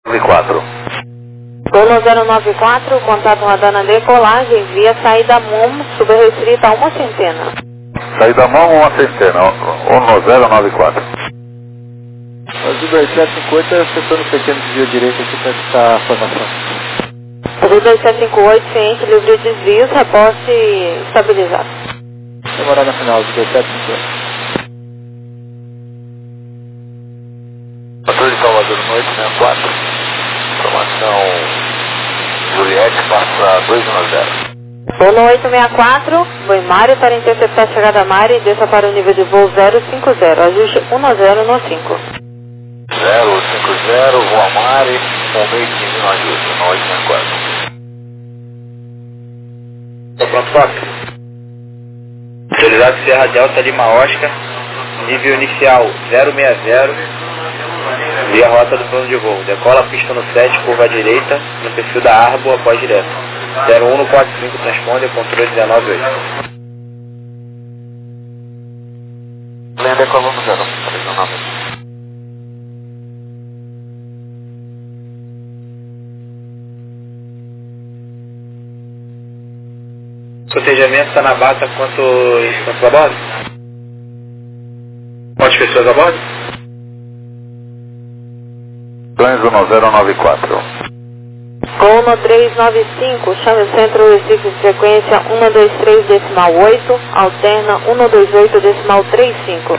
94. Gol 094, contato radar na decolagem, via saída MOM, subrestrita a 1 centena. Saída mão 1 centena, 1094. Azul 2758 é efetuando um pequeno desvio direito aqui para essa formação. Azul 2758, ciente, livre de desvios, reporte estabilizado. Demorar na final, Azul 2758. Patrulha de Salvador, noite 64. Informação Juliette, passa 210. Gol 864, Boimário para interceptar a chegada Mari, desça para o nível de voo 050, ajuste 10 no 5. 050, Rua Mari, com meio de 15 no ajuste, no 864. Tá pronto, Fox? Autorizado Serra Delta Lima Oscar, nível inicial 060, via rota do plano de voo. Decola a pista no 7, curva à direita, no perfil da Arbo, após direto. 0145, transponde, controle 198. Lenda é coluna 0. Protejamento está na bata quantos a bordo? Quantas pessoas a bordo? Planes 1094. Gol 395, chame o centro Recife de frequência 123 decimal 8, alterna 128 decimal 35.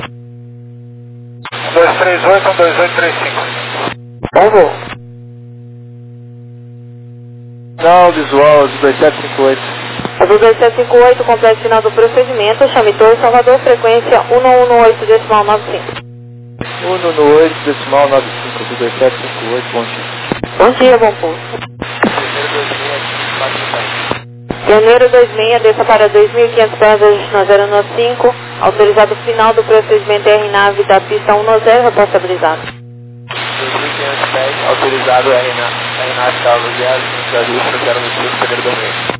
238, 12835. Bom voo. Não, visual, Azul 2758. Azul 2758, completo final do procedimento, chame Torre Salvador, frequência 118 decimal 95. 118 decimal 95, Azul 2758, bom dia. Bom dia, bom pulso. Janeiro 26, desça para 2.500 pés, ajuste no 095, autorizado final do procedimento RNAV da pista 110, responsabilizado. 2.500 pés, autorizado RNAV Carlos 0, ajuste no 095, Janeiro 26.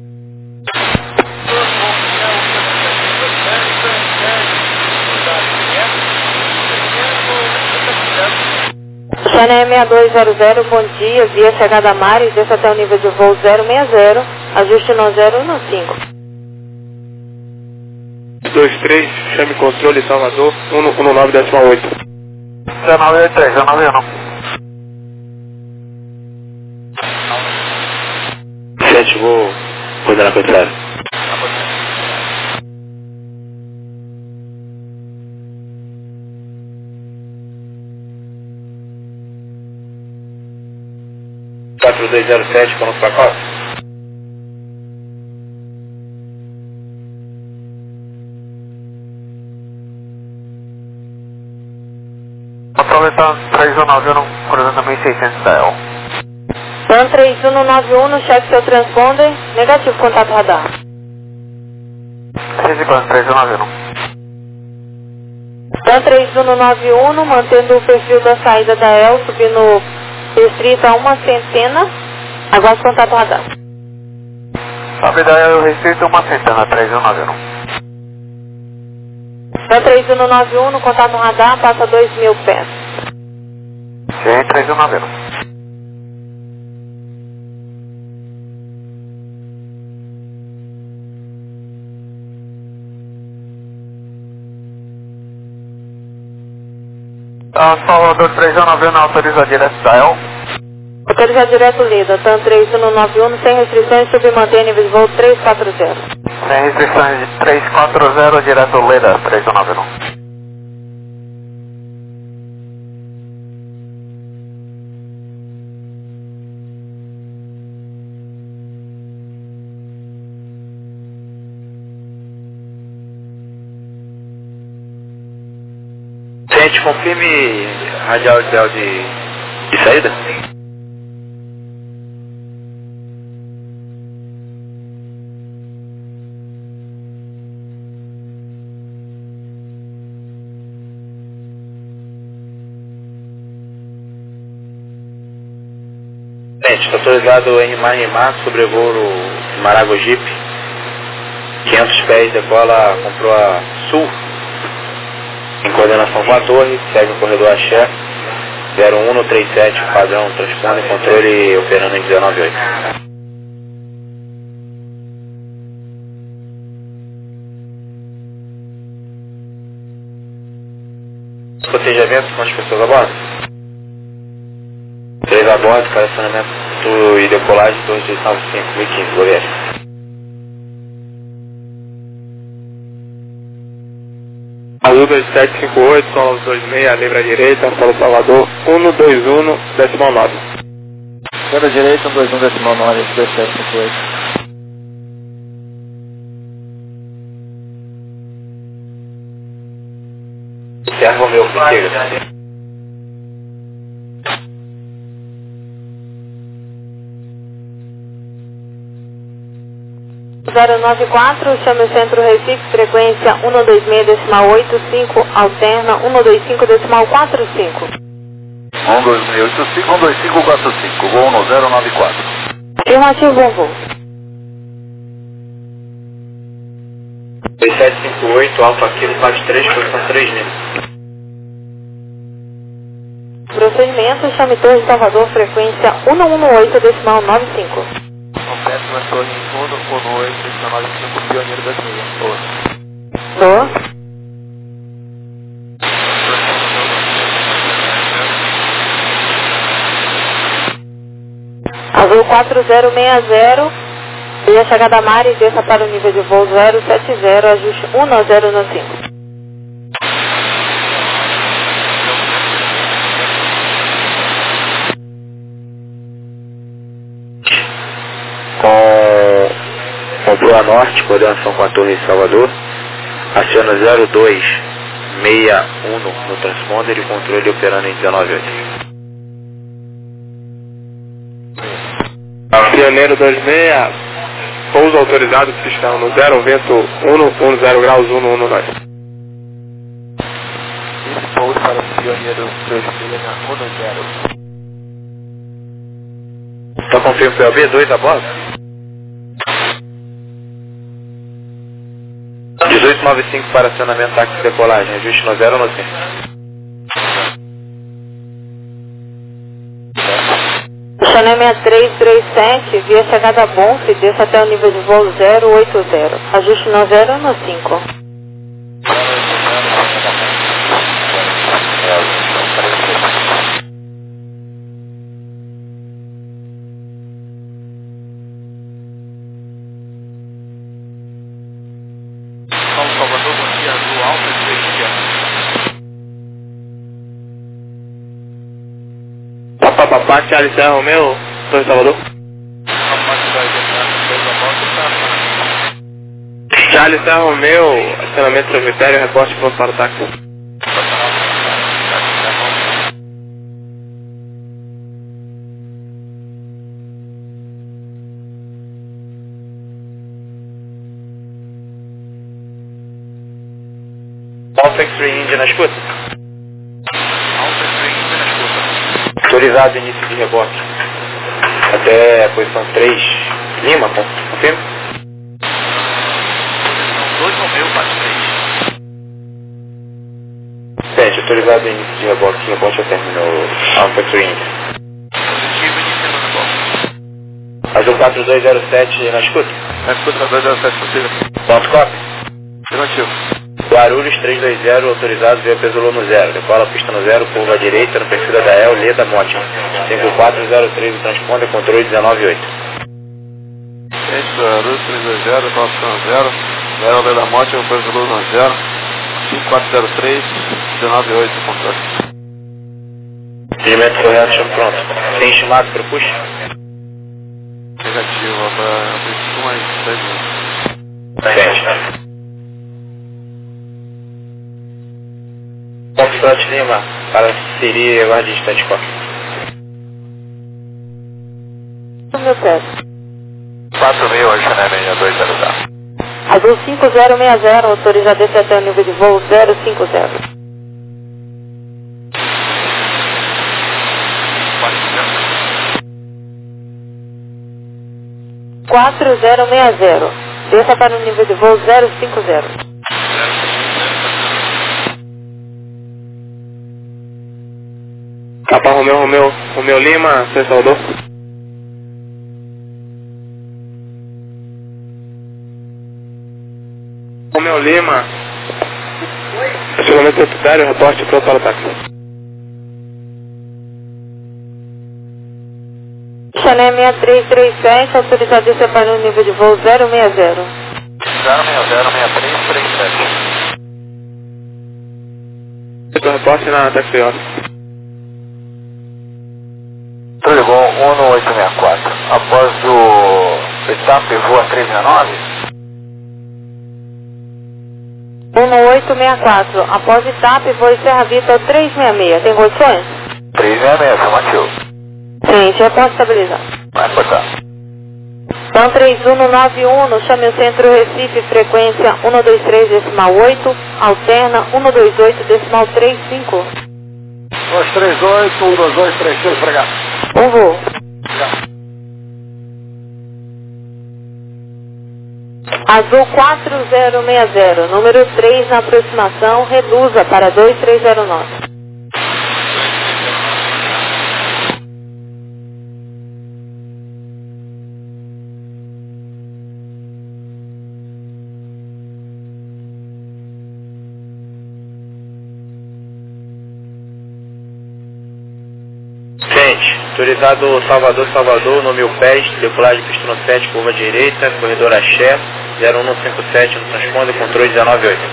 China 6200, bom dia, via chegada Mari, desça até o nível de voo 060, ajuste no 015. 23, chame controle Salvador, 119 decimal 8. 1983, 19 7, vou coordenar para entrar. Quatro 207, pronto para qual? Aproveitar 391, cruzando 1600 da El. TAM 3191, cheque seu transponder, negativo, contato radar. 650, 391. TAM 3191, mantendo o perfil da saída da El, subindo restrito a 1 centena, aguarde contato radar. Sabe da El restrito 1 centena, 3191. TAM 3191, contato radar, passa 2.000 pés. Sim, 3191. Salvador 391 autoriza direto da El. Autoriza direto Lida, TAM 3191, sem restrições, submantém nível de voo 340. Sem restrições de 340 direto Leda 3191. Gente, confirme radial ideal de saída. Gente, está autorizado RMAR, sobrevoo no Maragogipe, 500 pés, decola, comprou a sul, em coordenação com a torre, segue o corredor Axé, 0137, padrão, transponder, controle operando em 198. Protejamento, quantas pessoas a bordo? 3 a bordo, estacionamento e decolagem, torre 295, 2015, governo. Azul 2758, solo 26, livre à direita, solo Salvador, 121, decimal 9. Esquerda direita, 121, decimal 9, 2758. Servo meu, chega. 094, chame o centro Recife, frequência 126,85, alterna 125,45. 12685, voo no 094. Afirmativo, bom voo. 2758, Alfa Kilo 43, posição 3000. Procedimento, chame Torre Salvador, frequência 118,95. Confesso na torre em fundo, 18, 95, pioneiro das milhas. Tô. Azul 4060, via chegada a mar e desça para o nível de voo 070, ajuste 1095. Com Boa Norte, coordenação com a Torre de Salvador, aciona 0261 no transponder e controle operando em 198. Pioneiro 26, pouso autorizado, pistão no 0, vento 110 graus, 119. Esse pouso para o Pioneiro 26 na 10. Só confirma o PLB, 2 a bordo? 1895 para acionamento, táxi de decolagem, ajuste no 0 ou no 5? Chanel 6337, via chegada a Bonf, desça até o nível de voo 080, ajuste no 0 ou no 5. Salvador, bom dia, Azul Alfa, 3 dias. Papá, Charlie Serra Romeu, Torre Salvador. Charlie Serra Romeu, acionamento cemitério, reporte pronto para o táxi. Alfa X-Ray India na escuta? Autorizado início de rebote. Até a posição 3, Lima, confirma? Posição 2 Romeu, bate 3. Sete, autorizado início de rebote. Rebote ao término Alfa X-Ray India. Positivo, iniciando o rebote. Azul 4207 na escuta? Na escuta 207, possível. Ponto copy. Afirmativo. Guarulhos 320, autorizado via Pesolô no 0. Decola pista no 0, curva à direita, no perfil da Dael, Leda Monte. 5403, o transponder, controle 198. Guarulhos 320, decola pista no 0. Dael, Leda Monte, Pesolô no 0. 5403, 198, controle. Segmento correto, chamo pronto. Tem estimado para push? Negativo, para mais 10 minutos. Sente. Constante Lima, para Siri, aguarde instante qual? Meu pé. 4000, Chanel 6200. Azul 5060, autorizado descer até o nível de voo 050. 4060, desça para o nível de voo 050. Papa Romeu Lima, São Salvador. Romeu Lima, estacionamento secundário, reporte pronto para o táxi. Chanel 6337, autorizado a descer para o nível de voo 060. 060 6337. Reporte na táxi Toyota. Tuligou 1864. Após o etapa voa 369? 1864, após etapa voo Serra Vitor 366, tem condições? 366, afirmativo. Sim, já posso estabilizar. Vai cortar. Então 3191, chame o centro Recife, frequência 123,8, alterna 128,35. 238, 122, 35, obrigado. Voo. Azul 4060, número 3 na aproximação, reduza para 2309. Autorizado Salvador, no 1000 pés, decolagem pista no 7, curva direita, corredor Axé, 0157 no transponder, controle 198.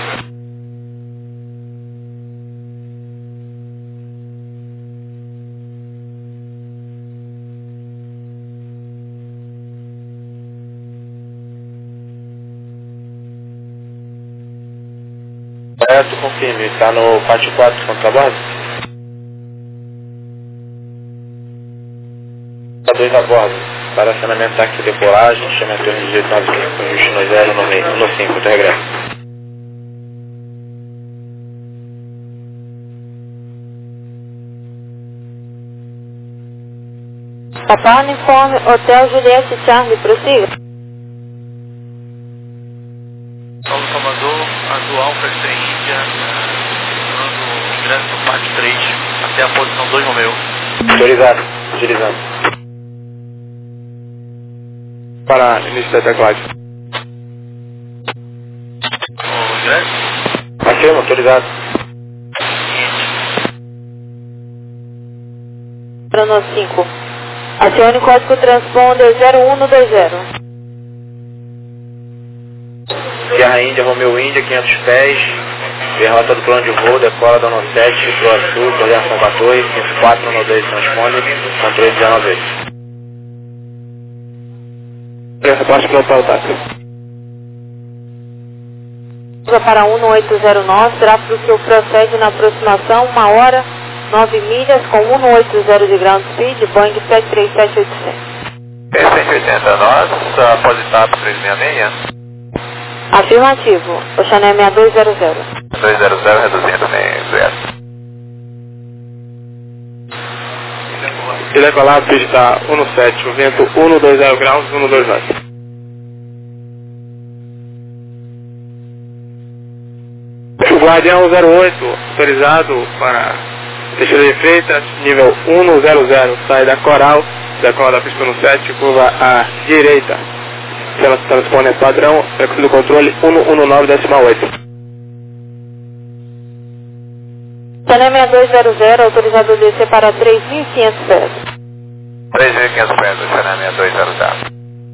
Certo, confirme, está no pátio 4, contrabordo? 2 a bordo, para acionamento táxi decolagem, chama a torre de 1895, ajuste no 0, no 5, do regresso. Papá uniforme, Hotel Juliette Charlie, prossiga. Paulo Salvador, Azul Alfa, Extra Índia, dando ingresso no pátio 3, até a posição 2 Romeu. Autorizado, utilizando. Para início da decolagem. O ingresso? Afirma, autorizado. Crono 5. Acione código transponder 0120. Sierra Índia, Romeu Índia, 500 pés, derrota do plano de voo, decola da 17, Pro Sul, coordenação 14, 54, no 2, transponder, controle 198. Reporte pronto para o táxi. Para 1809, tráfego procede na aproximação 1 hora, 9 milhas, com 180 de ground speed, Boeing 737-800. 180 nós, após etapa 366. Afirmativo, o Chanel 6200. 200, reduzindo nem 0. E decolar, pista 17, o vento 120 graus, 129. O Guardião 08, autorizado para descida de Freitas, nível 100, sai da Coral, decola da pista 7, curva à direita. Ela transponder padrão, recurso do controle 119,8. Chanel 6200, autorizado a descer para 3.500 pés. 3.500 pés, Chanel 6200.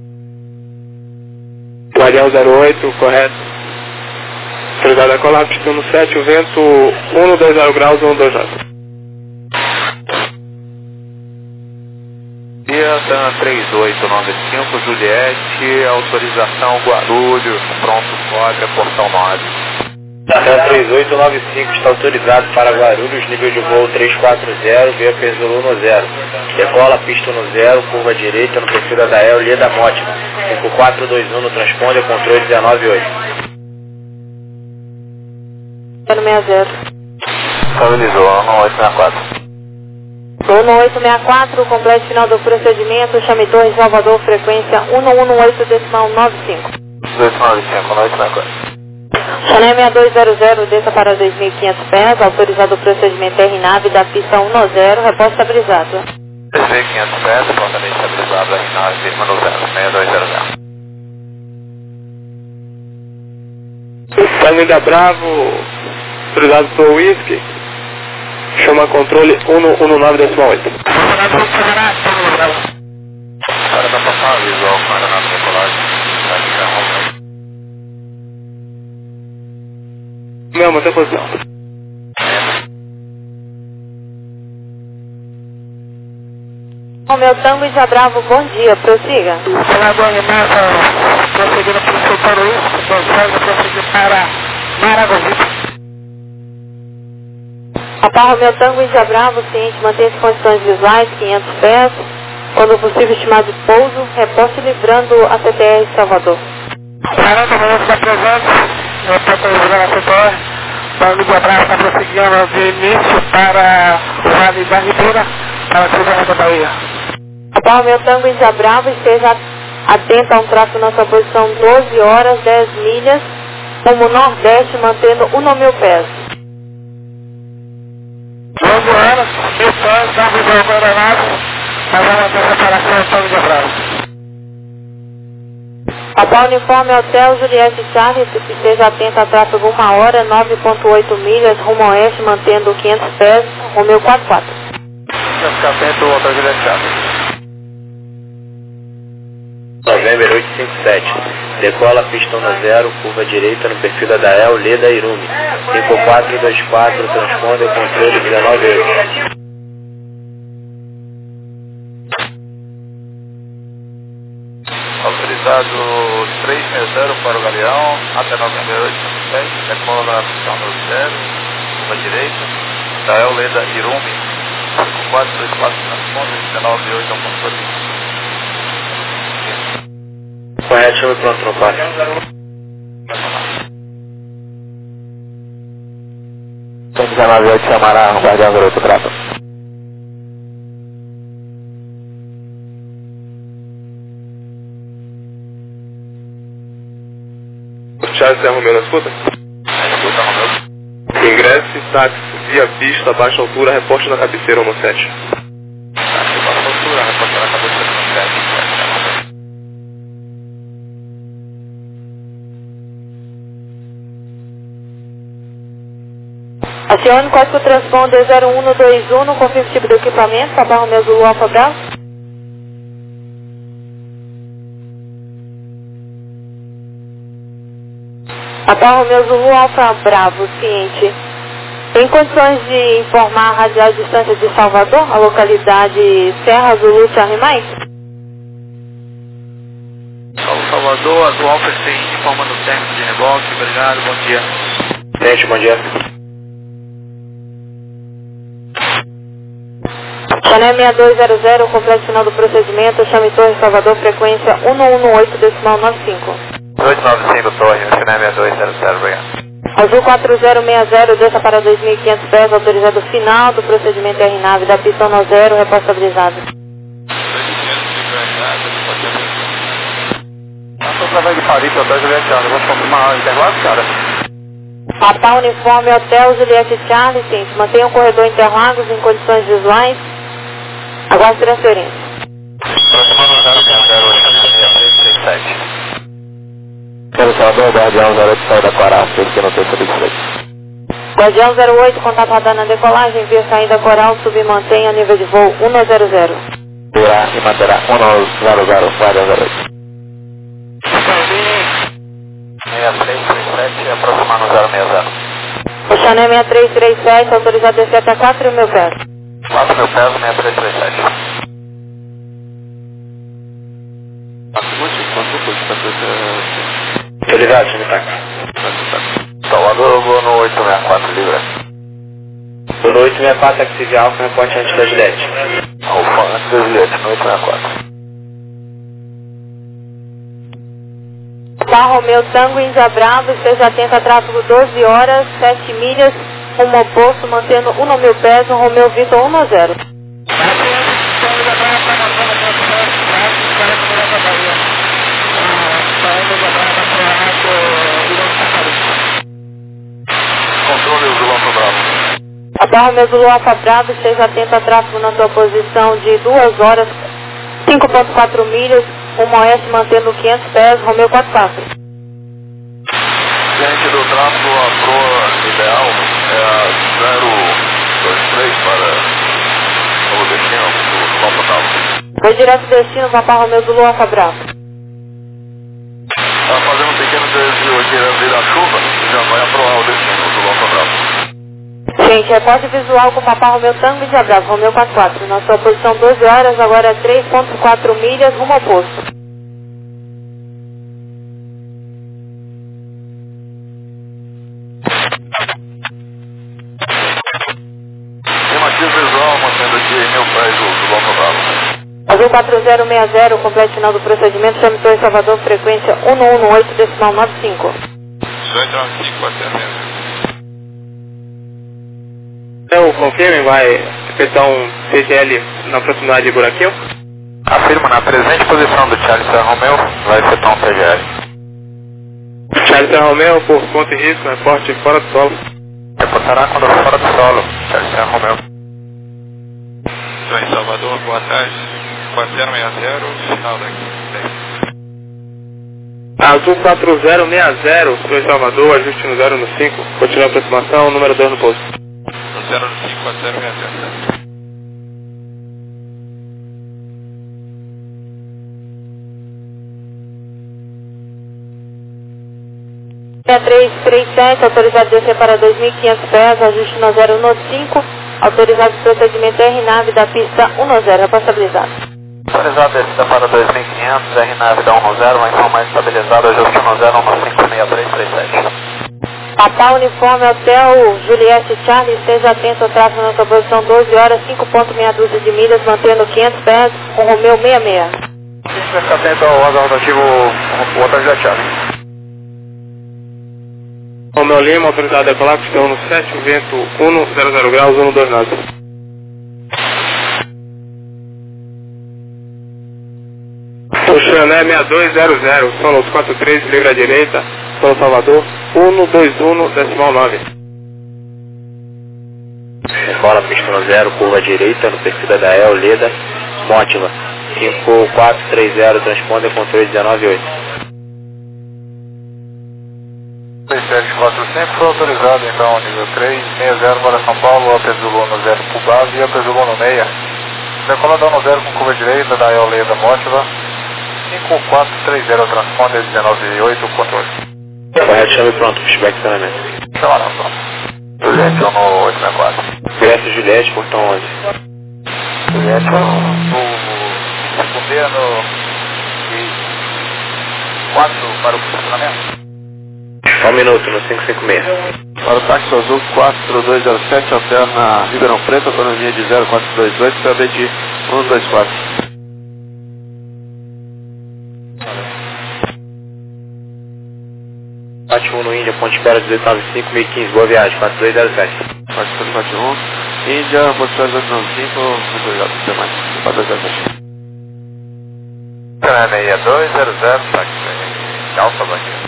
Guardião 08, correto. Autorizado a colar, pista 7, o vento 120 graus, 129. Iatan 3895, Juliette, autorização Guarulhos, pronto, código, portão 9. Iatan 3895 está autorizado para Guarulhos, nível de voo 340, via Pesolou no 0. Decola, pista no 0, curva direita no perfil da Dael, linha da Mótima. 5421 no transponder, controle 198. 060. Estabilizou, 1864. Voo no 864, completo final do procedimento, chame Torre Salvador, frequência 118,95. 295, 1864. Channel 6200, desça para 2.500 pés, autorizado o procedimento R-Nave da pista 10, reposta estabilizado. 2.500 pés, portamento estabilizado R-Nave, firma no 6200. Tango da Bravo, autorizado por Whisky, chama controle 119.8. Para da passar, visual, para na decolagem, Não, mantém a posição. Romeu Tango e Bravo, bom dia, prossiga. Olá, boa remessa, prosseguindo para o setor Whisky, prosseguindo para Maragogi. Rapaz, Romeu Tango e Bravo, ciente, mantém as condições visuais, 500 pés, quando possível estimado de pouso, reposte livrando a CTR de Salvador. 40 minutos da presença, reposte livrando a CTR, Tango de Bravo está prosseguindo de início para o Vale da Ribeira, para a Cruzada da Bahia. Rapaz, Romeu Tango e Bravo, esteja atento a um tráfego na sua posição 12 horas, 10 milhas, rumo nordeste, mantendo 1.000 pés. 12 horas, 1.000 pés, da visão para a aeronave, nós vamos ter separação do Tango de Bravo. Papá Uniforme Hotel Juliette Charles, esteja atento a tráfego 1 hora, 9.8 milhas, rumo oeste, mantendo 500 pés, Romeu 44. Ficar atento, Hotel Juliette Charles. November 857. Decola pistona 0, curva direita no perfil da Dael, Leda Irumi. 5424, transponder controle 198. Autorizado 360 para o Galeão, até November 857, decola pistona 0, curva direita, Dael, Leda Irumi. 5424, transponder 198 ao controle. Correto, chama pronto, não passa. Tem 198, chamará, Guardião Garoto, grava. Charles é Romeu, não escuta? Escuta, Romeu. Ingresse, táxi, via pista, baixa altura, reporte na cabeceira, Homo 7. Táxi, baixa altura, reporte na cabeceira, Homo 7. Acione código transponder 0121, confirme o tipo do equipamento, Papá Romeu Zulu Alfa Bravo. Papá Romeu Zulu Alfa Bravo, ciente. Tem condições de informar a radial distância de Salvador, a localidade Serra Zulu Charlie Mike? Salvador, do Alfa tem informando o técnico de reboque, obrigado, bom dia. Gente, bom dia. Channel 6200, complexo final do procedimento, chame Torre Salvador, frequência 118.95. 895 Torre, Channel 6200, obrigado. Azul 4060, desça para 2.500 pés, autorizado final do procedimento R-Nave da pista 10, reposta estabilizado. Através de Paris, Hotel Juliette Charles, vamos confirmar o intervalo, cara? Papá Uniforme Hotel Juliette Charles, sim, mantenha o corredor Interlagos em condições visuais. Aguarde transferência. Próximo 000, Quero Salvador, Guardião 08, sai da Coral, que não tem subsídio. Guardião 08, contato radar na decolagem, via saída Coral, submantenha nível de voo 100. Virá e manterá 100, Guardião 08. 6337, aproximar no 060. O Channel 6337, autorizado descer até 4.000 pés. 4.000 pés, 6337. Autorizado, chama táxi. Salvador, vou no 864, livre. Tô no 864, táxi de Alfa, reporte antes da Juliette. Alfa, antes da Juliette, no 864. Papá Romeu Tango Índia Bravo, esteja atento a tráfego 12 horas, 7 milhas, rumo oposto, mantendo 1.000 pés, no Romeu Vitor 10. Alfa Romeo Zulu Alfa Bravo, esteja atento a tráfego na sua posição de 2 horas, 5.4 milhas, rumo oeste, mantendo 500 pés, Romeo 44. Gente do tráfego, a proa ideal é a 023 para o destino do Alfa Bravo. Foi direto destino, Papa Romeo Zulu Alfa Bravo. Está fazendo um pequeno desvio aqui devido à chuva e já vai aprovar o destino do Alfa Bravo. Gente, reporte visual com Papa Romeo Tango Índia Bravo, Romeo 44. Na sua posição 12 horas, agora 3.4 milhas, rumo ao posto. Estimativo visual, mantendo aqui 1000 pés do Alfa Bravo. Azul 4060, complete final do procedimento, chame Torre Salvador, frequência 118.95. 1895, até mesmo. Então, confirme, vai efetuar um CGL na proximidade de Buraquinho? Afirma na presente posição do Charlie Sierra Romeo, vai efetuar um CGL. Charlie Sierra Romeo, por conta e risco, reporte fora do solo. Reportará quando fora do solo, Charlie Sierra Romeo. Estou em Salvador, boa tarde. 4060, final daqui. Azul 4060, Sr. Salvador, ajuste no 0 no 5, continua a aproximação, número 2 no posto. No 0 no 5, 4060. 6337, autorizado descer para 2.500 pés, ajuste no 0 no 5, autorizado procedimento R-Nave da pista 1-0, responsabilizado. Autorizado descida para 2.500, R-Nave da 1-0, vai informar estabilizado, ajuste no 0 no 56337. Papa Uniforme Hotel Juliette Charlie, esteja atento ao tráfego na sua posição 12 horas, 5.6 dúzia de milhas, mantendo 500 pés, com Romeo 66. Fica atento ao órgão rotativo, o Hotel Juliette Charlie. Romeo Lima, autorizado a decolar, pistão no 7, vento 100 graus, 129. O Chané 6200, solo 43, livre à direita, Solo Salvador, 121.9. Decola pista no 0, curva à direita, no perfil da Dael, Leda, Mótiva, 5430, transponder com 3198. 6745 foi autorizado então nível 3, 60 para São Paulo, Apes Zulu no 0 para base e Apes Zulu no 6. Decolador no 0 com curva direita da Eoleda Mótiva, 5430 transponder 198 controle. Correto, chame pronto, pushback treinamento. Chamaram pronto. Juliette no 864. Direto Juliette, portão 11. Juliette no secundário e 4 para o funcionamento. 1 minuto no 556. Para o táxi azul 4207, alterna Ribeirão Preto, autonomia de 0428, PAB de 124. Pate 1 no Índia, ponte espera 1895, 1015, boa viagem, 4207. Pate 1, Índia, ponte espera 1895, muito obrigado por ter mais, 4207. 6200, táxi Alfa Bahia.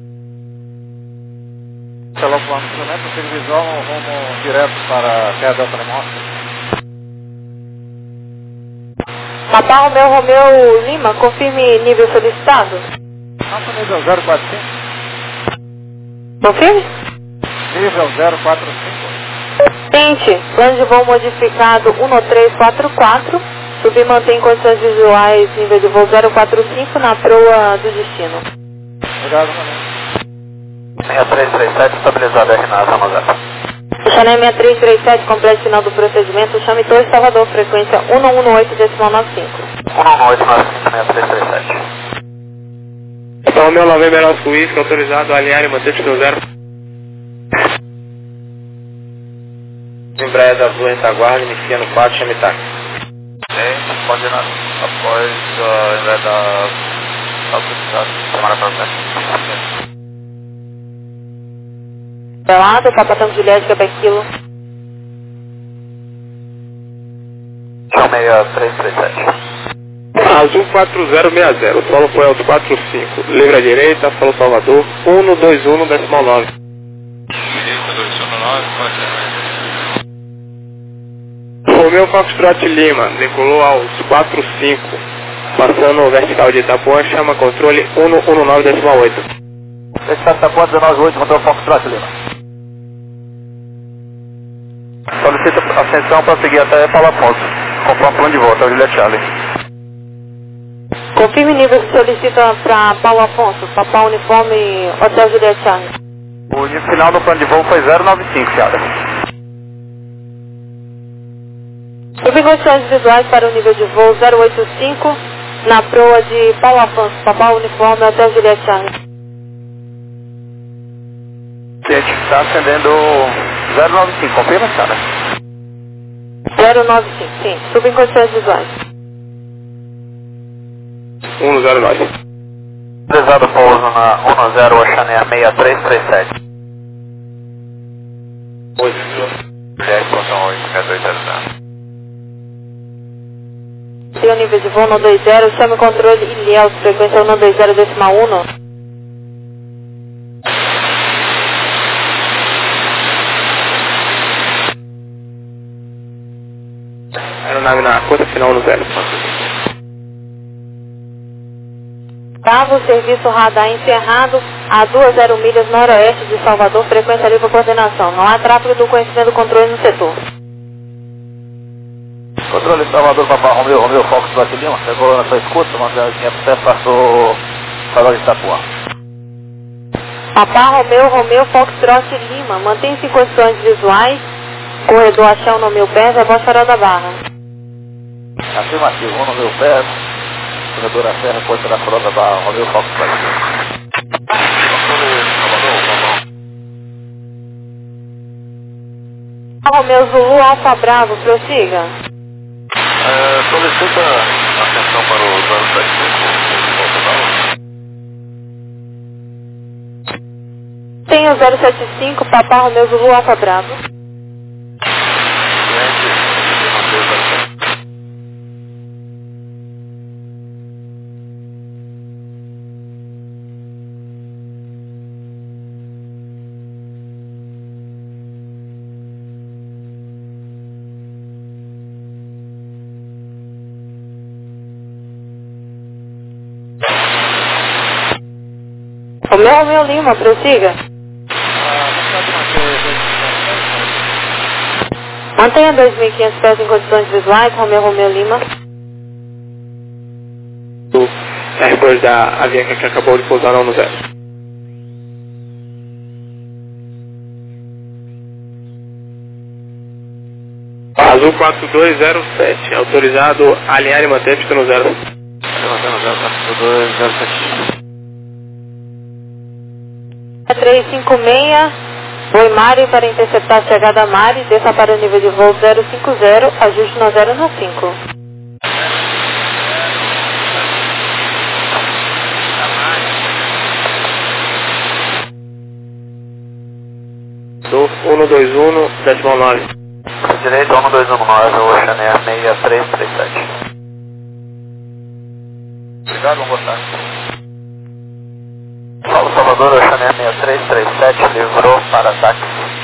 Pelo plano de instrumento, visual, rumo direto para Terra Delta Mostra. Papa Romeo Lima, confirme nível solicitado. Nosso nível 045. Confirme? Nível 045. Tente, plano de voo modificado 1344, subir e mantém condições visuais, nível de voo 045 na proa do destino. Obrigado, mano. 6337, estabilizado R-Nave, Amazônia. O Chané 6337, complete final do procedimento, chame Torre Salvador, frequência 118.95. 11895, 6337. Então, Romeo November Oscar Whisky, autorizado a alinhar e manter pistão 0. Embraer da Blue retaguarda, inicia no 4, chame táxi. Gente, pode ir após a Embraer da semana passada. Pelado, Papa Tango Juliette, Quebec Kilo. Chão 6337. Azul 4060, solo foi alto 45, livre à direita, Solo Salvador, 121.9. Direita 219, pode ir. Romeu Foxtrot Lima, decolou aos 45, passando o vertical de Itapuã, chama controle 119,8. Vertical de Itapuã 198, Romeu Foxtrot Lima. Solicita ascensão para seguir até Paulo Afonso, conforme plano de volta, Juliette Charlie. Confirme o nível que solicita para Paulo Afonso, Papá Uniforme, Hotel Juliette Charlie. O nível final do plano de voo foi 095, Charlie. Sob condições visuais para o nível de voo 085, na proa de Paulo Afonso, Papá Uniforme, Hotel Juliette Charlie. Gente, está acendendo 095, confirma, Charlie? 095, sim, sob condições visuais. 109. Pesado pouso na 10 Oceania 6337. 10.8, Tem o nível de voo no 20, chame o controle Ilhéus, frequência 120,1. Aeronave na conta final no 0. Cabo, serviço radar encerrado a 20 milhas noroeste de Salvador, frequência livre coordenação. Não há tráfego do conhecimento do controle no setor. Controle Salvador, Papá Romeu Foxtrot Lima, pegou na sua escuta, mandou a linha pro teste, passou Salvador de Itapuã. Papá Romeu Foxtrot Lima, mantém-se em condições visuais, corredor a chão no meu pé, a voz farol da barra. Afirmativo, no meu pé, corredor a serra, porta da farol da barra, Romeu Foxtrot Lima. Romeu Zulu Alfa Bravo, prossiga. Solicita atenção para o 075. Tem o 075, Papá Romeu Zulu Alfa Bravo. Romeu Lima, prossiga. Mantenha 2.500 pés em condições visuais, Romeu Lima. O R2 da Avianca que acabou de pousar no 0. Azul 4207, autorizado a alinhar e manter pista no 0. 4207. 356, Boi Mari para interceptar a chegada Mari, desça para o nível de voo 050, ajuste no 095. Do 121,9. Direito 1219, Oceania 6337. Obrigado, boa tarde. Paulo Salvador, Oceania 6337, livrou para ataque.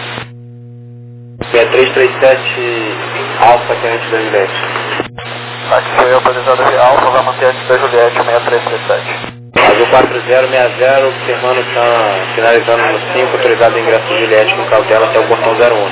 6337, Alfa, que é antes da Juliette. Aqui foi autorizado de Alfa, vai manter antes da Juliette 6337. Azul 4060, observando está finalizando no 5, autorizado o ingresso de Juliette com cautela até o portão 01.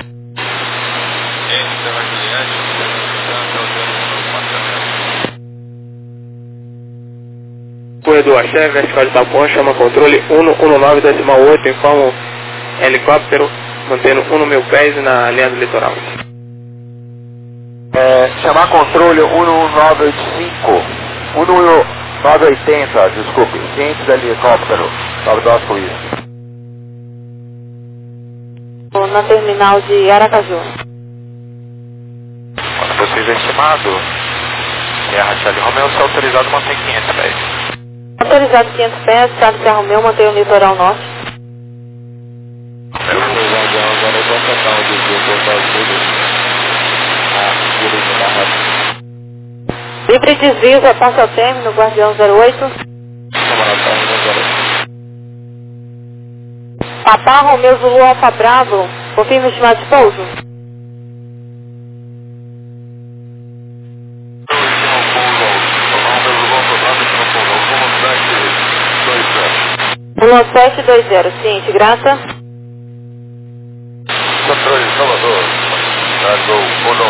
Corredor Axé, vertical de Itapuã, chama controle 119,8, informa o helicóptero, mantendo 1 no meu pés na linha do litoral. Chamar controle 11985, 11980, desculpe, ciente do helicóptero, Salvador Suíça. Na terminal de Aracaju. Quando possível estimado, Sierra Charlie Romeu, se autorizado mantém 500 pés. Autorizado 500 pés, Charlie Sierra Romeu, mantém o litoral norte. Livre desvio, repassa ao término, Guardião 08. Papá Romeu Zulu Alfa Bravo, confirma o estimado de pouso. 1720, ciente, grata. Controle Salvador, Gol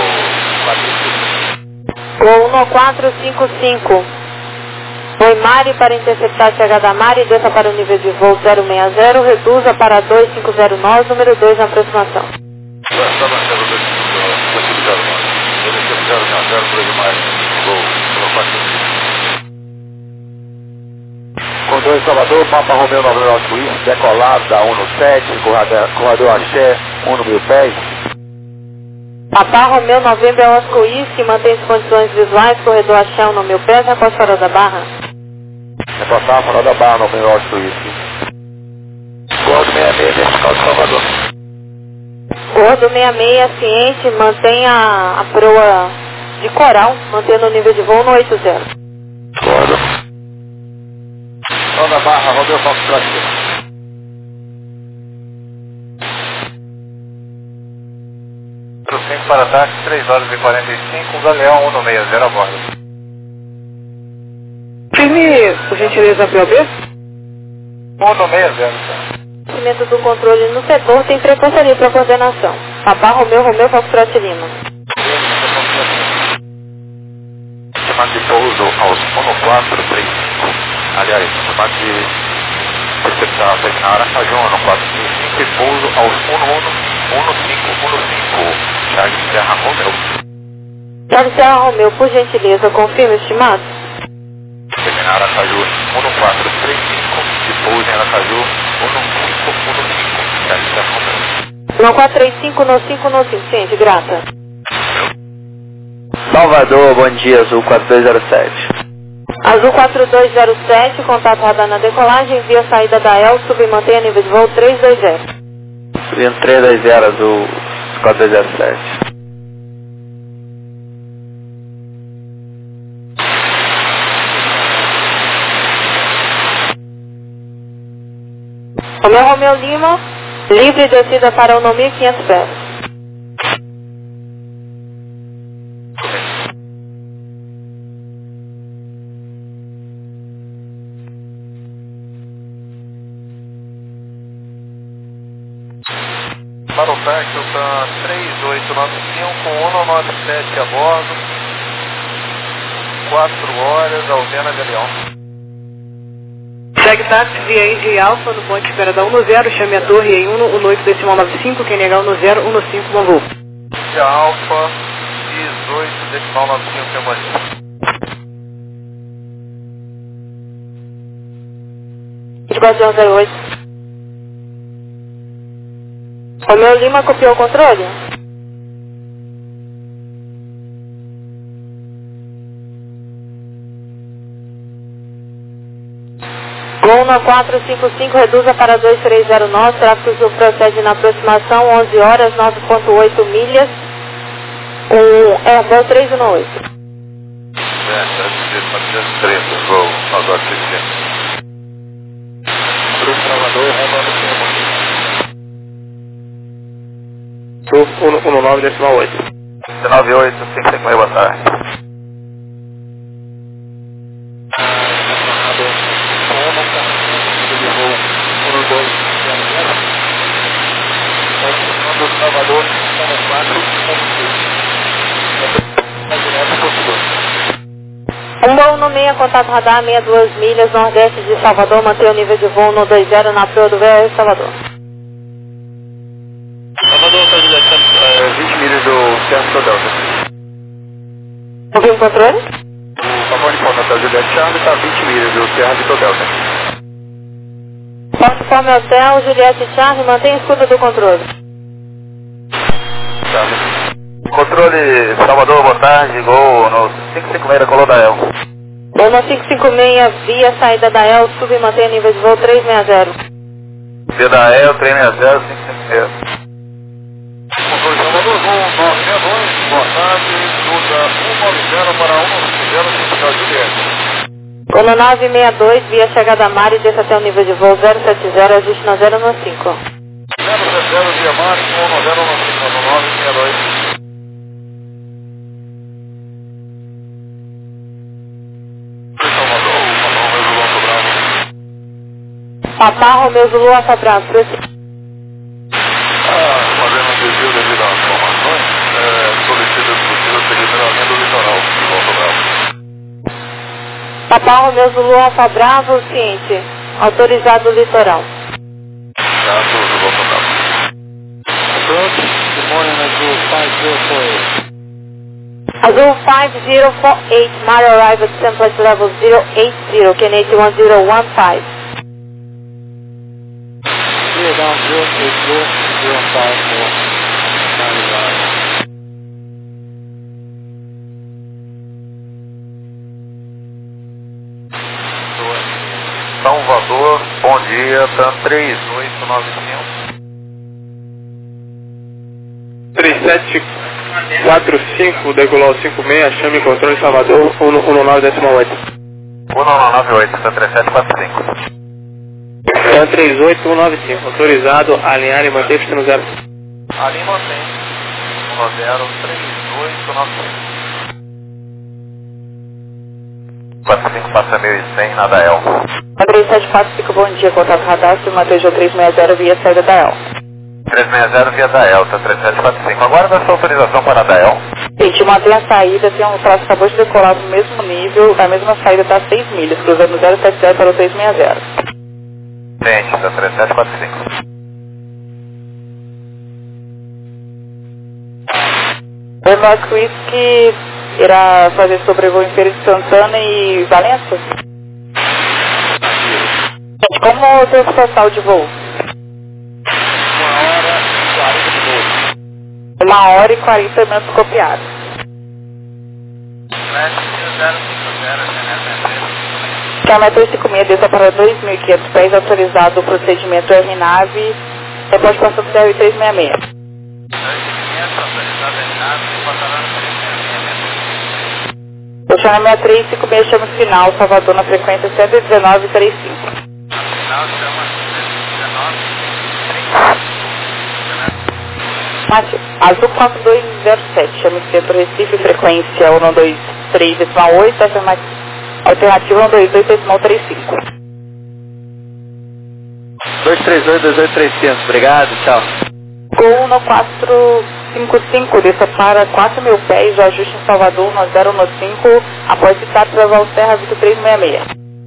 1455. Oi Mari, para interceptar chegada da Mari, desça para o nível de voo 060, reduza para 250 nós, número 2 na aproximação. Controle Salvador, Papa Romeu 99 Suíço, decolado da 117, corredor Axé, 1 no 1000 pés. Papa Romeu Novembro é Oscar Whisky, mantém as condições visuais, corredor Axé 1 no 1000 pés, após fora da barra. Reportar fora da barra 99 Suíço. Gordo 66, vertical de Salvador. Gordo 66, ciente, mantém a proa de coral, mantendo o nível de voo no 80. Gordo. Fora da barra, Romeu Foxtrot. Prossegue para ataque, 3 horas e 45, Galeão 160 a bordo. Firme, por gentileza, POB? 160, senhor. Conhecimento do controle no setor tem frequência livre para coordenação. Papa Romeu Foxtrot Lima. Chamado de pouso aos 1435. Aliás, chamado de recepção terminal Aracaju 1435 e pouso aos 1515. Charles Serra Romeu. Charles Serra Romeu, por gentileza, confirme, estimado. Terminar Aracaju 1435 e pouso em Aracaju 1515. Charles Serra Romeu. No 435, no 5, ciente, grata. Salvador, bom dia, Azul 4207. Azul 4207, contato radar na decolagem, via saída da EL, sub e mantenha nível de voo 320. Subindo 320, Azul 4207. Romeu Lima, livre descida para o 1500 pés. Para o táxi, está 3895, 197 a bordo, 4 horas, Alvena Galeão. Segue táxi via Indy Alfa no ponto de espera da 10, chame a torre em 1, 18,95, quem negar 10, 15, bom voo. De Alfa, 18,95, permanente. Esquadrão 08. Romeu Lima copiou o controle? Gol no 455, reduza para 230 nós, tráfego sul procede na aproximação, 11 horas, 9,8 milhas, Airbus 318. Certo, 430, voo, agora 600. Grupo Salvador, Romano Sul 19,8. 98, 556, boa tarde. Salvador, 1 voo no 6, contato radar 62 milhas, nordeste de Salvador, mantém o nível de voo no 20 na proa do VR Salvador. Salvador, está direção 20 milhas do Centro Delta. Ouviu o controle? O favor de contato da Juliette Charlie está 20 milhas do Serra de Delta. Conforme hotel, Juliette Charlie, mantém a escuta do controle. Controle Salvador, boa tarde, gol no 556 da Colô da El. Gol no 556, via saída da El, sub e mantém nível de voo 360. Via da El, 360, 556. Controle Salvador, gol 962, boa tarde, luta 190 para 190, Central Juliette. Gol no 962, via chegada a Mari, desça até o nível de voo 070, ajuste na 095. 070 via Mari, 190 no 962. Papá Romeu Zulu Alfa Bravo, prossiga. Fazendo um desvio devido às informações, solicita se possível seguir melhoramento do litoral de Volta Bravo. Papá Romeu Zulu Alfa Bravo, ciente. Autorizado o litoral. Caso de Volta Bravo. Good morning, Azul 5048. Azul 5048, Mario arrive at template level 080, Canadian 1015. Clear down 080, 054. Salvador, bom dia, TAM 3895. 3745, decolar 56, chame controle Salvador, 119,8. 1998, TAM 3745. TAM 38195, autorizado, alinhar e manter pistão 0. Ali mantém. 103895. 45 passa 1100 na Dael. 3745, bom dia, contato cadastro, Mateus 360 via saída da EL. 360 via Dael, tá 3745. Aguarda a sua autorização para a Dael. Gente, mantém a saída, tem um traço acabou de decolar no mesmo nível, a mesma saída está a 6 milhas, cruzando 070 para o 360. Gente, tá 3745. Vermont Whisky irá fazer sobrevoo em Feira de Santana e Valença? Gente, como o tempo total de voo? 1 hora e 40 minutos copiados. Diâmetro 56, desça para 2.500 pés, autorizado o procedimento RNAV, depois passando do CR 366. Posicionamento 6356, chama final, Salvador na frequência 119,35. Azul 4207, chama centro Recife, frequência 123,8, alternativa 122,35. 238-28300, obrigado, tchau. Gol 1455, desça para 4.000 pés, o ajuste em Salvador, 1015, após citar para levar o Serra Vitor 366.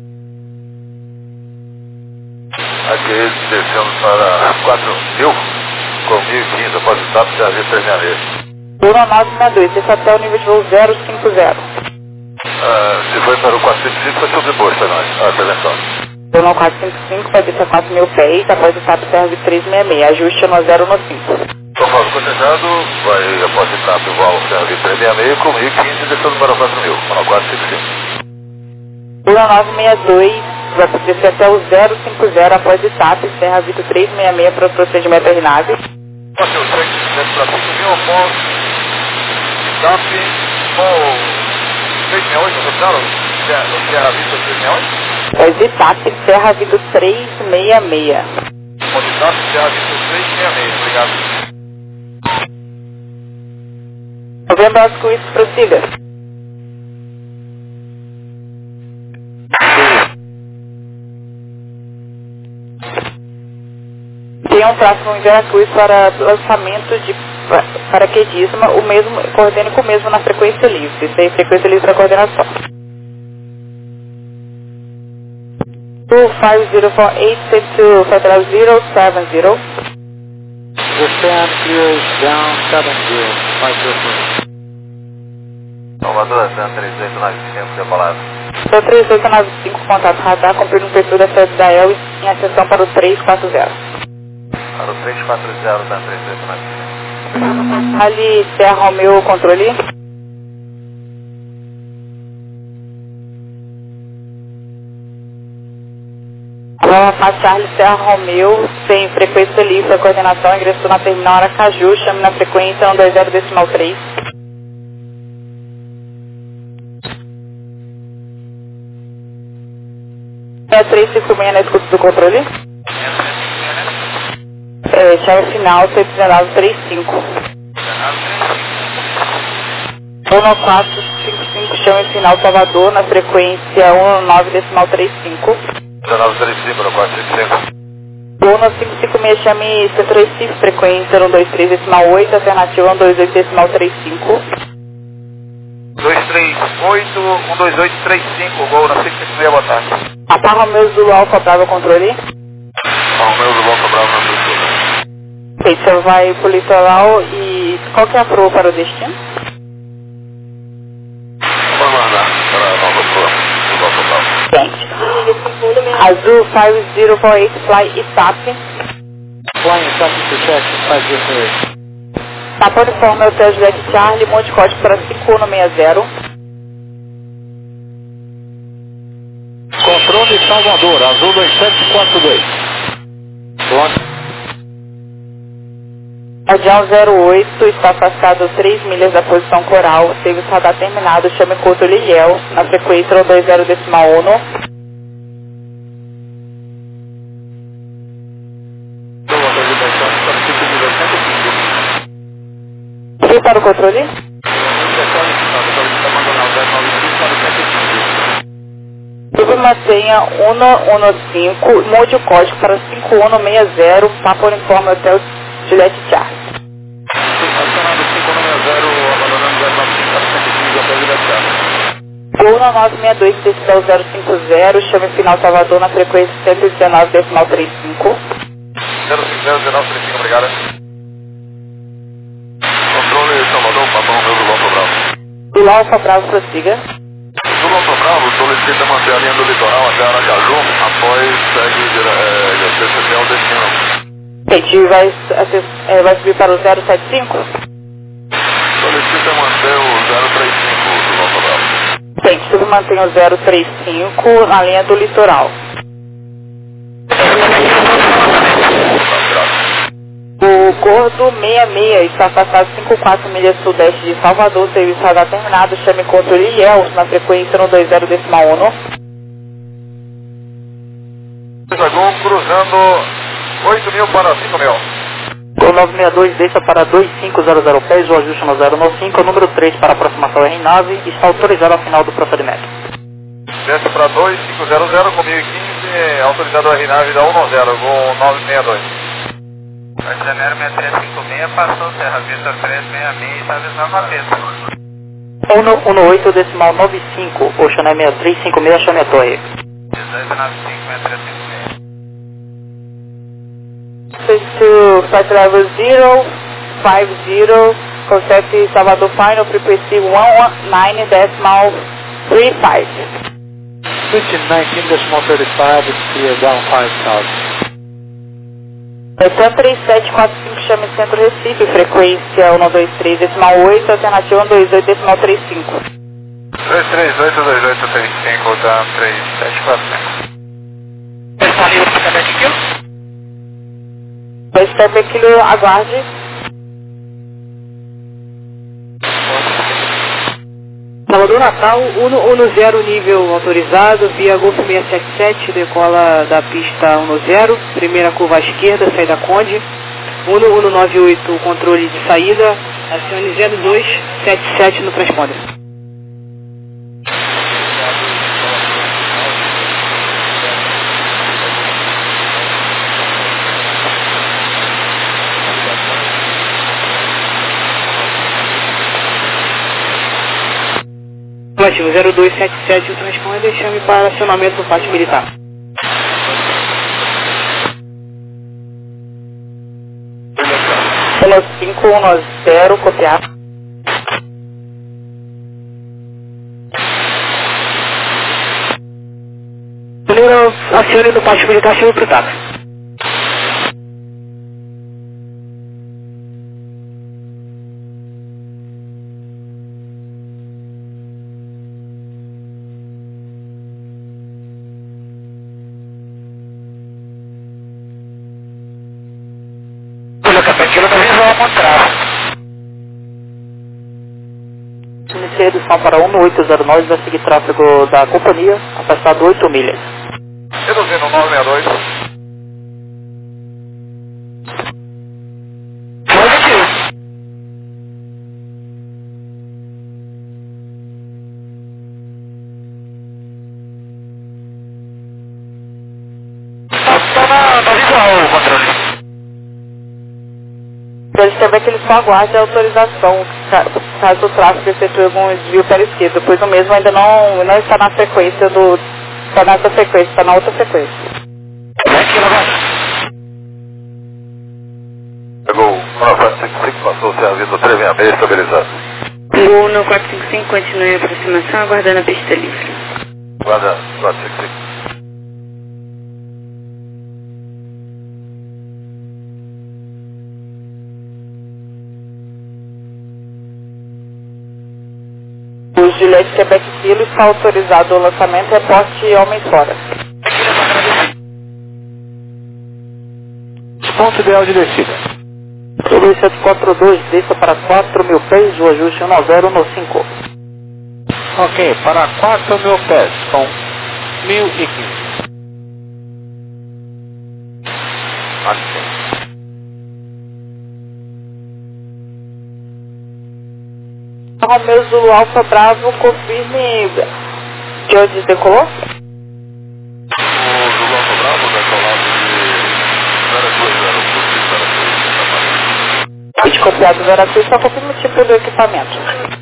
Aqui descemos para 4.000, com 1.015, após o status de AV 366. Gol 962, desça até o nível de voo 050. Se foi para o 455, foi sobre depois para nós, a prevenção. Gol 455, vai descer 4.000 pés, após o status Serra Vitor 366, ajuste no 015. Conforme cotejado, vai após o status igual ao Serra Vitor 366, com 1.015, descendo para 4.000, para 455. Gol 962, vai descer até o 050 após o status Serra Vitor 366 para o procedimento RNAV. Passei o trem, desce para 5.000, após status com 368, não sabe? O Serra Vitor 368? Após o status Serra Vitor 366. Onde status Serra Vitor 366, obrigado. Novembro Oscar Whisky, prossiga. Tem um traço em Veracruz para lançamento de paraquedismo, o mesmo, coordene com o mesmo na frequência livre. Isso aí, frequência livre para coordenação. 25048, Federal 070. Descend, clear down 70, 504. Salvador, TAM 3895, decolado. Então 3895, contato radar, cumprindo o perfil da sede da EL em ascensão para o 340. Para o 340, TAM 3895. Ali, Serra Romeu, controle. Alfa Charlie, Serra Romeu, sem frequência livre, a coordenação ingressou na terminal Aracaju, chame na frequência 120,3. É 356 na escuta do controle. Chame final 119,35. 1455, chame final Salvador na frequência 19,35. 1935 no 455. Gol no 556, chame Centro Recife, frequência 123,8, alternativa 128,35. 238, 12835, gol na 556, boa tarde. Apar Romeu Zulu Alfa Bravo, controle. Romeu Zulu Alfa Bravo, na estrutura. Ok, você vai pro litoral e qual que é a proa para o destino? Vou mandar para a nova proa, Zulu Alfa Bravo. Gente. Azul 5048, fly Itap. Flying Itap to check, 508. Papa Uniforme Hotel Juliette Charlie, Monte Código para 5160. Controle Salvador, Azul 2742. Mundial 08, está afastado 3 milhas da posição coral, serviço radar terminado, chame Couto Liliel, na frequência 20,1. E para o controle? Submantenha 115, mude o código para 5160, Papa Uniforme Hotel Juliette Charlie. Acionado 5160, abandonando 095 para 115, Hotel Juliette Charlie. Gol na 962, decibel 050, chame final Salvador na frequência 119,35. 050-1935, obrigado. Controle Salvador, Papa Romeu Zulu Alfa Bravo. Zulu Alfa Bravo, prossiga. Zulu Alfa Bravo solicita manter a linha do litoral até Aracaju, após segue até o destino. Gente, vai subir para o 075? Solicita manter o 035, Zulu Alfa Bravo. Gente, submantém o 035 na linha do litoral. O Gordo 66 está afastado 54 milhas sudeste de Salvador, serviço radar terminado, chame controle Ilhéus na frequência 120,1. Gol cruzando 8.000 para 5.000. Gol 962 deixa para 2500 pés, o ajuste no 095, o número 3 para aproximação R9, está autorizado ao final do procedimento. Desce para 2500 com 1015, autorizado a R9 da 190, gol 962. Janeiro 6356, passou Serra Vista 366, está avisando a pista. 118,95, Oceané 6356, chame a torre. 1895-6356. Flight level 050, concept Salvador Final, frequency 119.35. Switch 19.35, it's clear down 5,000. Então 3745, chame Centro Recife, frequência 123,8, alternativa 128,35. 3382835, tá 3745. Vai estar aquilo, aguarde. Salvador Natal, 110 nível autorizado, via Golf 677, decola da pista 10, primeira curva à esquerda, saída Conde, 1198, controle de saída, acione 0277 no transponder. Relativo 0277, o transponder, chame para acionamento do pátio militar. Pelo 510, copiar. Primeiro, acione do pátio militar, chame para o táxi. Iniciei redução para 1809, vai seguir tráfego da companhia, afastado 8 milhas. Reduzindo 962. controle. Eles querem que eles só aguardem a autorização caso o tráfego efetue algum desvio para a esquerda, pois o mesmo ainda não está na sequência do... está nessa sequência, está na outra sequência. Pegou o 455, passou o serviço 366, estabilizado. O 1455 continue a aproximação, aguardando a pista livre. Guarda 455. O Juliette Quebec Kilo está autorizado o lançamento e reporte homens fora. Ponto ideal de descida. 2742, desça para 4.000 pés, o ajuste 1015. Ok, para 4.000 pés, com 1.015. Assim. Romeu Zulu Alfa Bravo, confirme de onde decolou? O Zulu Alfa Bravo decolado de 02, Copiado Veracruz, só confirma o tipo do equipamento.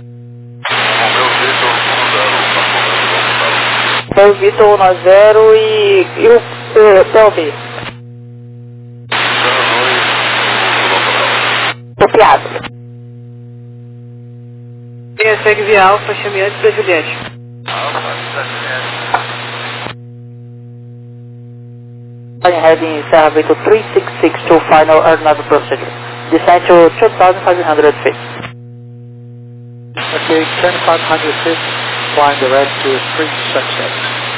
Foi o Vitor 10 e o PLB. Copiado. Segue via Alfa, chame antes da Juliette. Heading Serra Vitor 366 to final aeronautical procedure. Descent to 2,500 feet. Ok, 2,500 feet, flying direct to 366.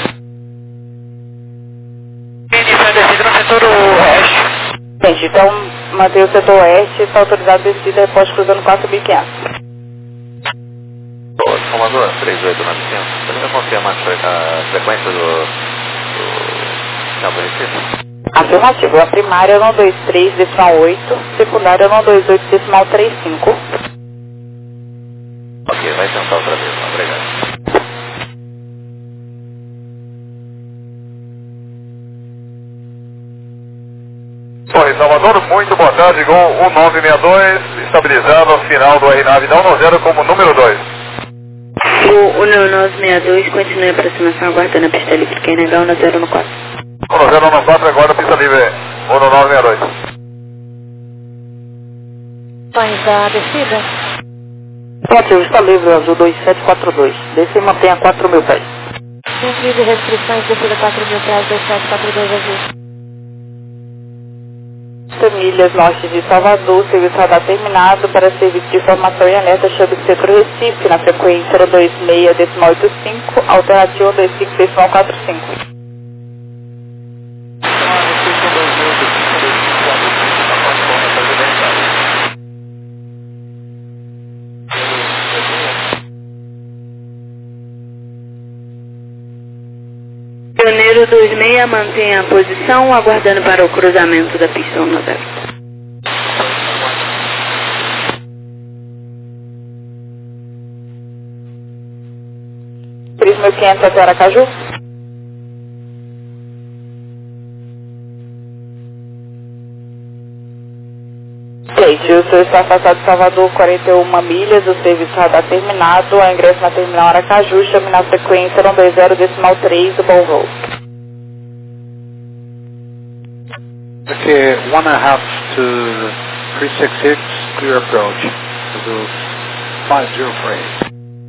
Iniciando a descida no setor oeste. Gente, então manter o setor oeste, está autorizado a descida e reposte cruzando 4.500. Comandante 38900, você confirma a frequência do campo de descida? Afirmativo, a primária 123,8, secundária 128,35. Ok, vai tentar outra vez, obrigado. Oi, Salvador, muito boa tarde, Gol 1962, estabilizado ao final do RNAV da 10 como número 2. O 1962 continue a aproximação, aguardando a pista livre, QNH 1014. 1014, agora pista livre 1962. Faz a descida. Positivo, está livre, azul 2742. Desce e mantenha 4.000 pés. Livre restrições, descida 4.000 pés, 2742 azul. Milhas norte de Salvador, serviço radar terminado para serviço de informação e alerta sobre o setor Recife, na frequência 026,85, alternativa 25,45. Pioneiro 26 mantém a posição, aguardando para o cruzamento da pista 10. $3.500 até Aracaju. Gente, o senhor está afastado de Salvador 41 milhas, o serviço radar terminado, a ingresso na terminal Aracaju, chame na frequência 120,3 do bom voo. Ok, 1.5 to 366, clear approach, do 503.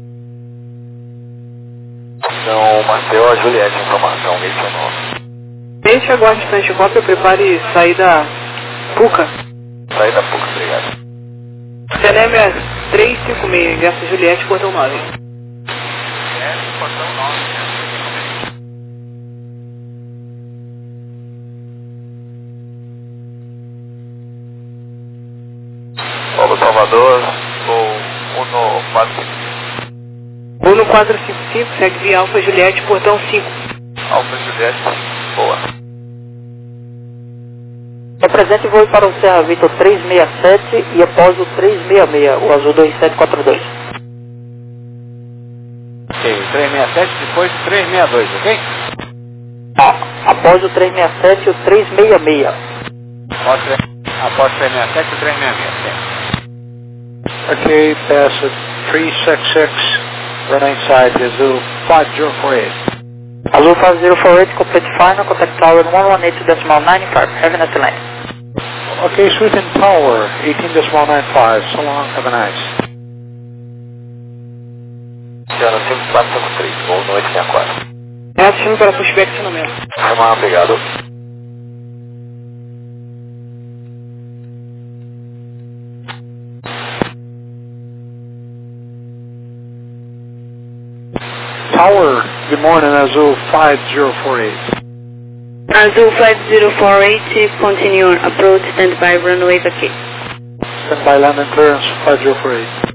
Então, Marcel, a Juliette, informação, gate 9. Deixe aguarde instante cópia, prepare saída Puca. Saída pouco, obrigado. Cenémia 356, ingresso Juliette, portão 9. Paulo Salvador, ou 1455. 1455, segue via Alfa Juliette, portão 5. Alfa Juliette, boa. Represente voo para o Serra Vitor 367 e após o 366, o azul 2742. Ok, 367, depois 362, ok? Após o 367 e o 366. Após 367 e 366. Okay, pass at 366, running side, Azul 5048. Azul 5048, complete final, contact tower 118.95, have a nice land. Okay, Sweden Tower 18.95, so long, have a nice. Oceano 5453, voo no 864. Reação para pushback acionamento. Obrigado. Tower, good morning, Azul 5048. Azul 5048, continue on approach, standby runway vacate. Standby landing clearance 5048.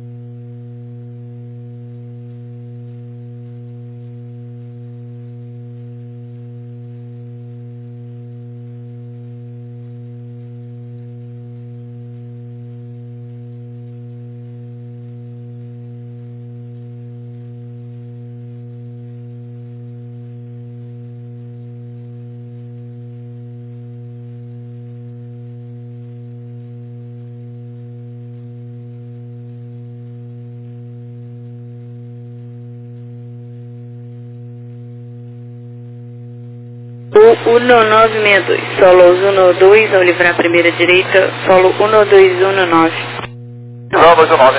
O 1962, solo 12, ao livrar a primeira direita, solo 1219. Vamos, 19.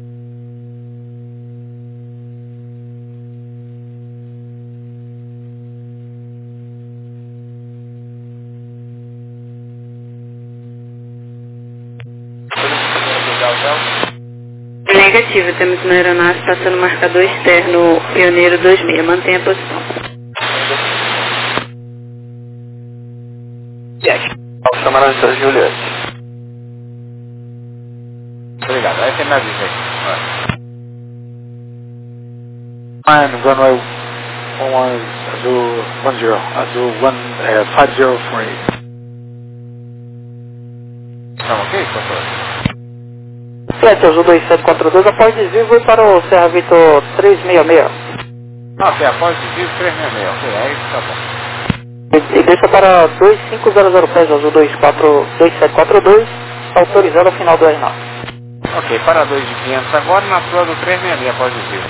Negativo, temos uma aeronave passando marcador externo, Pioneiro 26, mantenha a posição. Camarada Juliette. Obrigado, aí você me avisa aí. Fine, runway 11, Azul 10, Azul 5048. Estamos ok, professor? 7, Azul 2742, após desvio, vou para o Serra Vitor 366. Ok, após desvio 366, ok, aí tá bom. E deixa para 2500 pés, Azul 2742, autorizado ao final do R9. Ok, para 2 de 500 agora na proa do 366 após desvio.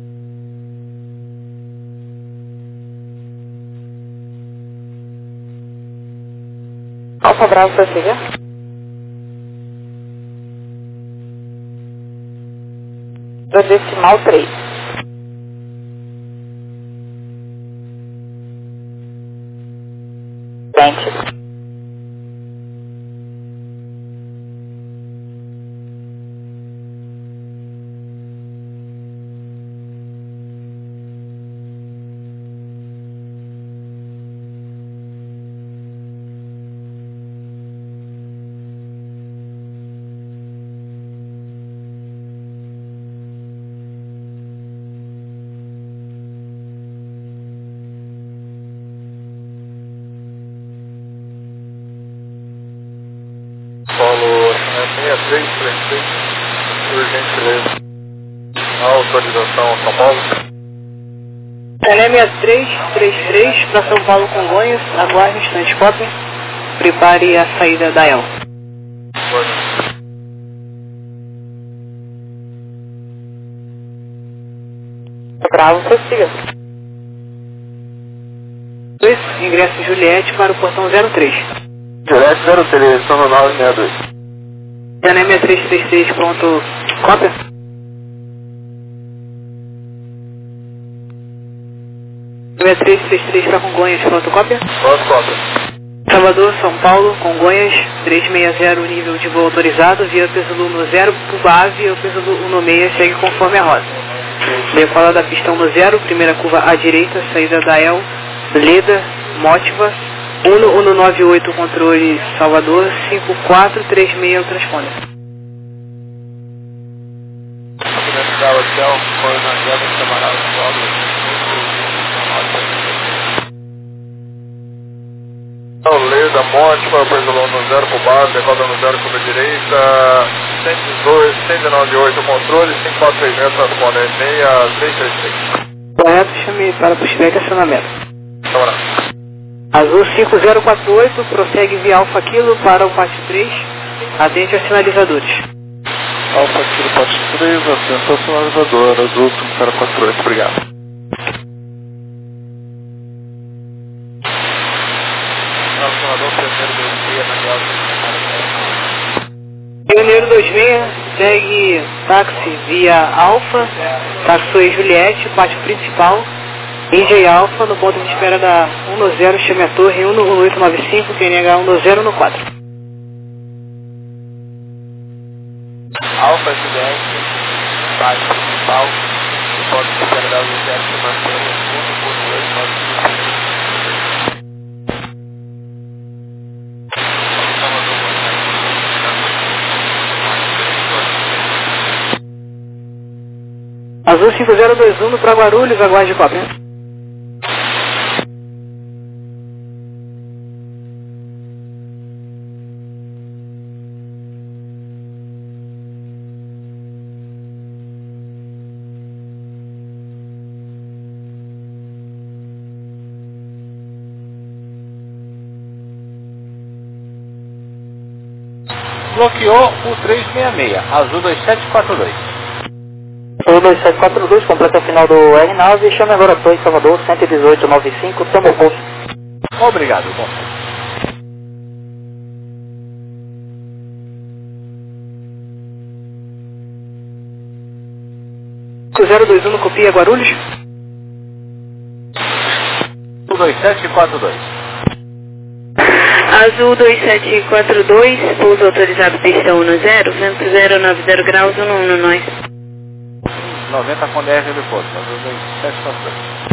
Alfa Bravo para seguir. Decimal 3. Thank you. Polo 6333, por gentileza. Autorização São Paulo. Cané 6333 para São Paulo Congonhas, aguarde instante copy. Prepare a saída da EL. Bravo, prossiga. 2, ingresso Juliette para o portão 03. Juliette 03, sono 962. Cané 6333, pronto, cópia. Cané 6333 para Congonhas, pronto, cópia. Pronto, cópia. Salvador, São Paulo, Congonhas, 360, nível de voo autorizado, via peso número 0, Pubave, o peso 16 segue conforme a rota. Decola da pista 10, primeira curva à direita, saída da EL, Leda, Motiva, 1198, controle Salvador, 5436, transponder. Leda, Motiva, peso 10 pro base, decola no 0, curva direita, 102, 198, controle, 5436, transponder, 6333. Correto, chame para pushback e acionamento. Camarada. Azul 5048, prossegue via Alfa Kilo para o pátio 3, atente aos sinalizadores. Alfa Kilo pátio 3, atento ao sinalizador, Azul 5048, obrigado. Pioneiro 26, segue táxi via Alfa, táxi Juliette, pátio principal, IJ Alfa, no ponto de espera da 10, chame a torre 11895, QNH 10 no 4. Alfa Juliette, pátio principal, no ponto de espera da 10, chame a torre 11895. Azul 5021 para Guarulhos, aguarde cópia. Bloqueou o 366, Azul 2742. O 2742, completa o final do R9, chame agora a torre Salvador 11895, toma o posto. Obrigado, bom. O 021 copia Guarulhos. O 2742. Azul 2742, pouso autorizado pista 10, vento 090 graus, 11 nós. 90 com 10 de posto, Azul 2742.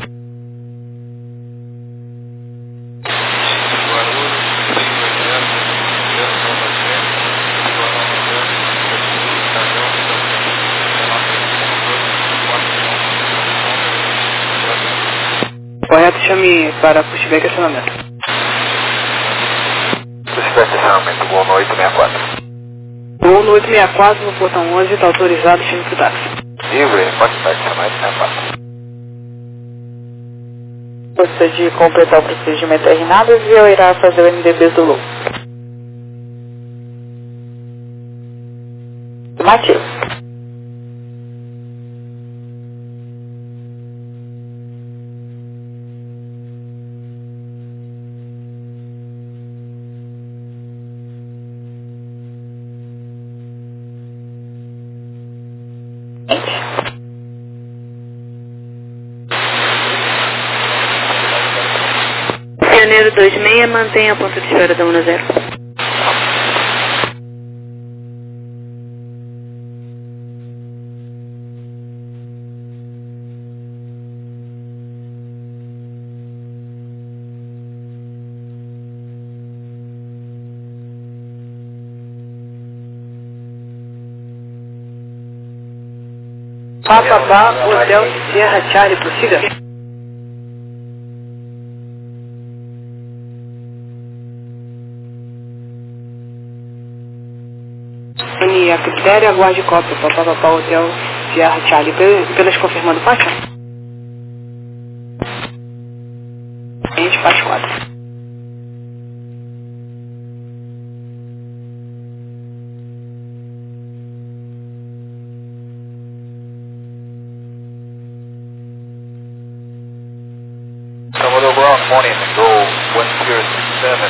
Correto, chame para pushback acionamento. Pushback acionamento, voo no 864. Voo no 864, no portão 11, está autorizado, chame para o táxi. Livre, pushback acionamento 64. Gostaria de completar o procedimento R-Nada e eu irá fazer o MDB do Lou. Afirmativo. Pioneiro 26, mantenha a ponto de espera da 10. Papapá, Hotel Sierra Charlie, prossiga. E a critério, aguarde cópia. Papapá, Hotel Sierra Charlie. Apenas confirmando, passa? A gente faz 4. Salvador ground morning, go 1067.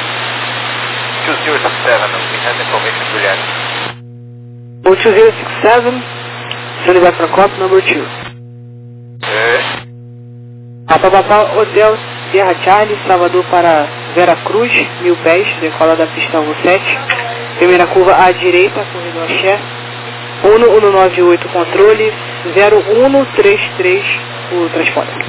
2067, we have information Juliette. O 2067, send back for cop number 2. Papapá, Hotel Sierra Charlie, Salvador para Vera Cruz, 1000 pés, decola da pista 17. Primeira curva à direita, corredor Axé. 1198, controle 0133, o transponder.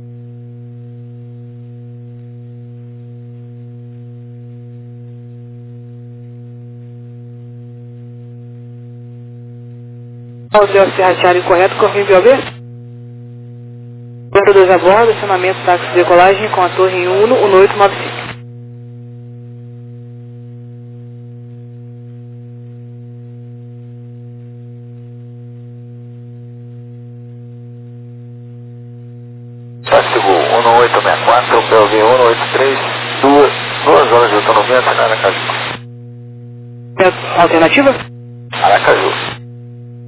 Hotel Sierra Charlie correto, confirme BOB. Número 2 a bordo, acionamento táxi de decolagem com a torre em 11895. Táxi 1864, PLV 183, vento na Aracaju. Alternativa? Aracaju.